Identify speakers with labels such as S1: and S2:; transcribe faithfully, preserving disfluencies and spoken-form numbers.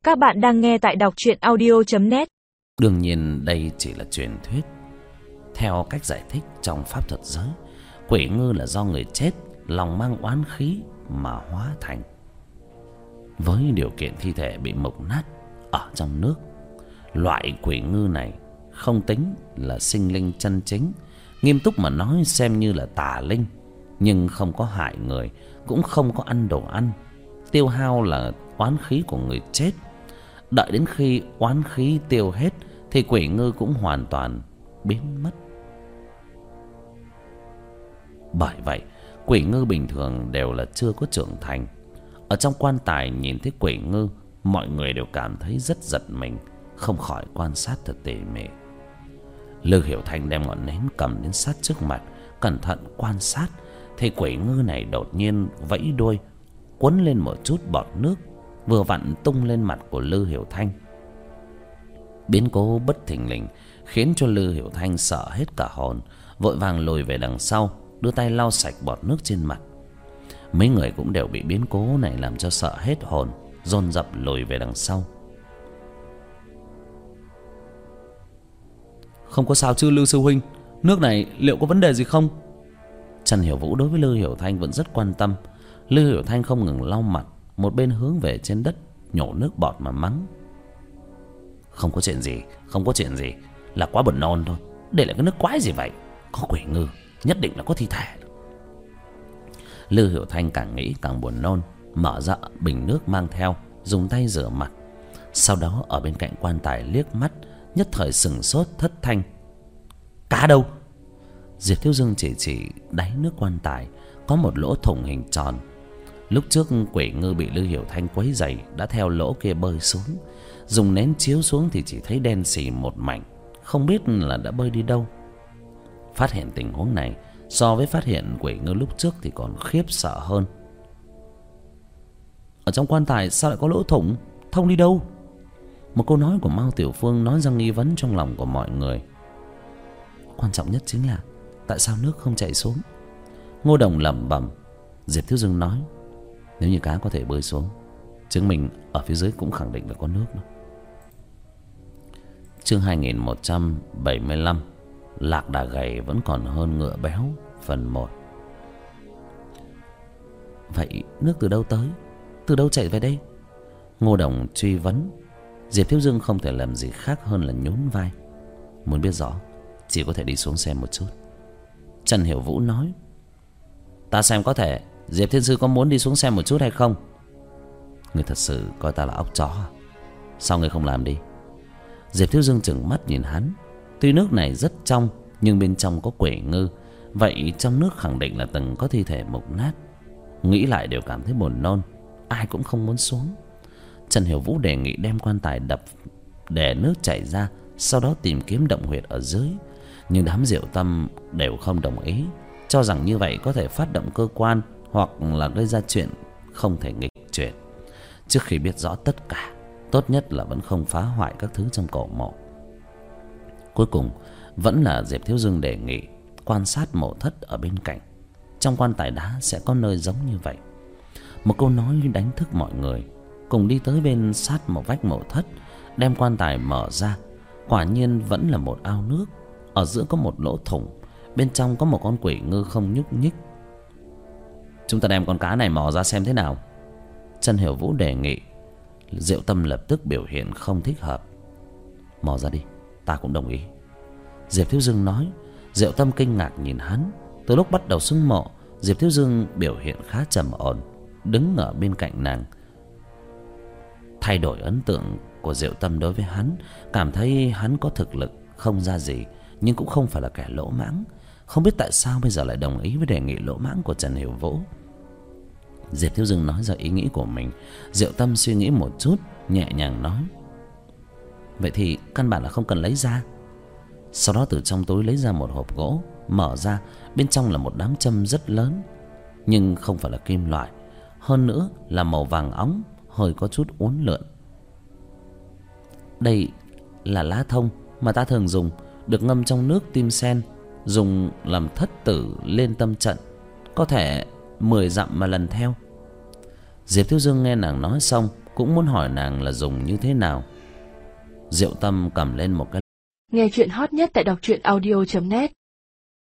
S1: Các bạn đang nghe tại đọc truyện audio chấm net.
S2: Đương nhiên đây chỉ là truyền thuyết. Theo cách giải thích trong pháp thuật giới, quỷ ngư là do người chết lòng mang oán khí mà hóa thành. Với điều kiện thi thể bị mục nát ở trong nước, loại quỷ ngư này không tính là sinh linh chân chính. Nghiêm túc mà nói xem như là tà linh, nhưng không có hại người, cũng không có ăn đồ ăn. Tiêu hao là oán khí của người chết. Đợi đến khi oán khí tiêu hết thì quỷ ngư cũng hoàn toàn biến mất. Bởi vậy quỷ ngư bình thường đều là chưa có trưởng thành. Ở trong quan tài nhìn thấy quỷ ngư, mọi người đều cảm thấy rất giật mình, không khỏi quan sát thật tỉ mỉ. Lư Hiểu Thanh đem ngọn nến cầm đến sát trước mặt, cẩn thận quan sát, thì quỷ ngư này đột nhiên vẫy đuôi, quấn lên một chút bọt nước, vừa vặn tung lên mặt của Lư Hiểu Thanh. Biến cố bất thình lình khiến cho Lư Hiểu Thanh sợ hết cả hồn, vội vàng lùi về đằng sau, đưa tay lau sạch bọt nước trên mặt. Mấy người cũng đều bị biến cố này làm cho sợ hết hồn, dồn dập lùi về đằng sau.
S3: Không có sao chứ Lư sư huynh? Nước này liệu có vấn đề gì không?
S2: Trần Hiểu Vũ đối với Lư Hiểu Thanh vẫn rất quan tâm. Lư Hiểu Thanh không ngừng lau mặt, một bên hướng về trên đất nhổ nước bọt mà mắng: Không có chuyện gì, không có chuyện gì, là quá buồn nôn thôi. Để lại cái nước quái gì vậy? Có quỷ ngư, nhất định là có thi thể. Lư Hiểu Thanh càng nghĩ càng buồn nôn, mở ra bình nước mang theo, dùng tay rửa mặt. Sau đó ở bên cạnh quan tài liếc mắt, nhất thời sừng sốt thất thanh: Cá đâu? Diệp Thiếu Dương chỉ chỉ đáy nước quan tài có một lỗ thủng hình tròn. Lúc trước quỷ ngư bị Lư Hiểu Thanh quấy rầy đã theo lỗ kia bơi xuống. Dùng nến chiếu xuống thì chỉ thấy đen xì một mảnh, không biết là đã bơi đi đâu. Phát hiện tình huống này so với phát hiện quỷ ngư lúc trước thì còn khiếp sợ hơn.
S3: Ở trong quan tài sao lại có lỗ thủng? Thông đi đâu?
S2: Một câu nói của Mao Tiểu Phương nói ra nghi vấn trong lòng của mọi người.
S3: Quan trọng nhất chính là tại sao nước không chảy xuống?
S2: Ngô Đồng lẩm bẩm. Diệp Thiếu Dương nói: Nếu như cá có thể bơi xuống, chứng minh ở phía dưới cũng khẳng định là có nước đó. Chương hai nghìn một trăm bảy mươi lăm. Lạc đà gầy vẫn còn hơn ngựa béo, phần một.
S3: Vậy nước từ đâu tới? Từ đâu chảy về đây?
S2: Ngô Đồng truy vấn. Diệp Thiếu Dương không thể làm gì khác hơn là nhún vai. Muốn biết rõ chỉ có thể đi xuống xem một chút. Trần Hiểu Vũ nói: Ta xem có thể. Diệp Thiên Sư có muốn đi xuống xem một chút hay không? Người thật sự coi ta là ốc chó à? Sao người không làm đi? Diệp Thiếu Dương trừng mắt nhìn hắn. Tuy nước này rất trong, nhưng bên trong có quỷ ngư, vậy trong nước khẳng định là từng có thi thể mục nát. Nghĩ lại đều cảm thấy buồn nôn, ai cũng không muốn xuống. Trần Hiểu Vũ đề nghị đem quan tài đập để nước chảy ra, sau đó tìm kiếm động huyệt ở dưới. Nhưng đám Diệu Tâm đều không đồng ý, cho rằng như vậy có thể phát động cơ quan hoặc là gây ra chuyện không thể nghịch chuyển. Trước khi biết rõ tất cả, tốt nhất là vẫn không phá hoại các thứ trong cổ mộ. Cuối cùng vẫn là Diệp Thiếu Dương đề nghị quan sát mộ thất ở bên cạnh. Trong quan tài đá sẽ có nơi giống như vậy. Một câu nói đánh thức mọi người, cùng đi tới bên sát một vách mộ thất, đem quan tài mở ra. Quả nhiên vẫn là một ao nước, ở giữa có một lỗ thủng, bên trong có một con quỷ ngư không nhúc nhích.
S3: Chúng ta đem con cá này mò ra xem thế nào.
S2: Trần Hiểu Vũ đề nghị. Diệu Tâm lập tức biểu hiện không thích hợp. Mò ra đi, ta cũng đồng ý. Diệp Thiếu Dương nói. Diệu Tâm kinh ngạc nhìn hắn. Từ lúc bắt đầu xưng mộ, Diệp Thiếu Dương biểu hiện khá trầm ổn, đứng ở bên cạnh nàng. Thay đổi ấn tượng của Diệu Tâm đối với hắn, cảm thấy hắn có thực lực không ra gì, nhưng cũng không phải là kẻ lỗ mãng. Không biết tại sao bây giờ lại đồng ý với đề nghị lỗ mãng của Trần Hiểu Vũ. Diệp Thiếu Dương nói ra ý nghĩ của mình. Diệu Tâm suy nghĩ một chút, nhẹ nhàng nói: Vậy thì căn bản là không cần lấy ra. Sau đó từ trong túi lấy ra một hộp gỗ, mở ra, bên trong là một đám châm rất lớn, nhưng không phải là kim loại, hơn nữa là màu vàng óng, hơi có chút uốn lượn. Đây là lá thông mà ta thường dùng, được ngâm trong nước tim sen, dùng làm thất tử lên tâm trận, có thể mười dặm mà lần theo. Diệp Thiếu Dương nghe nàng nói xong cũng muốn hỏi nàng là dùng như thế nào. Diệu Tâm cầm lên một cái.
S4: Nghe chuyện hot nhất tại đọc truyện audio chấm net.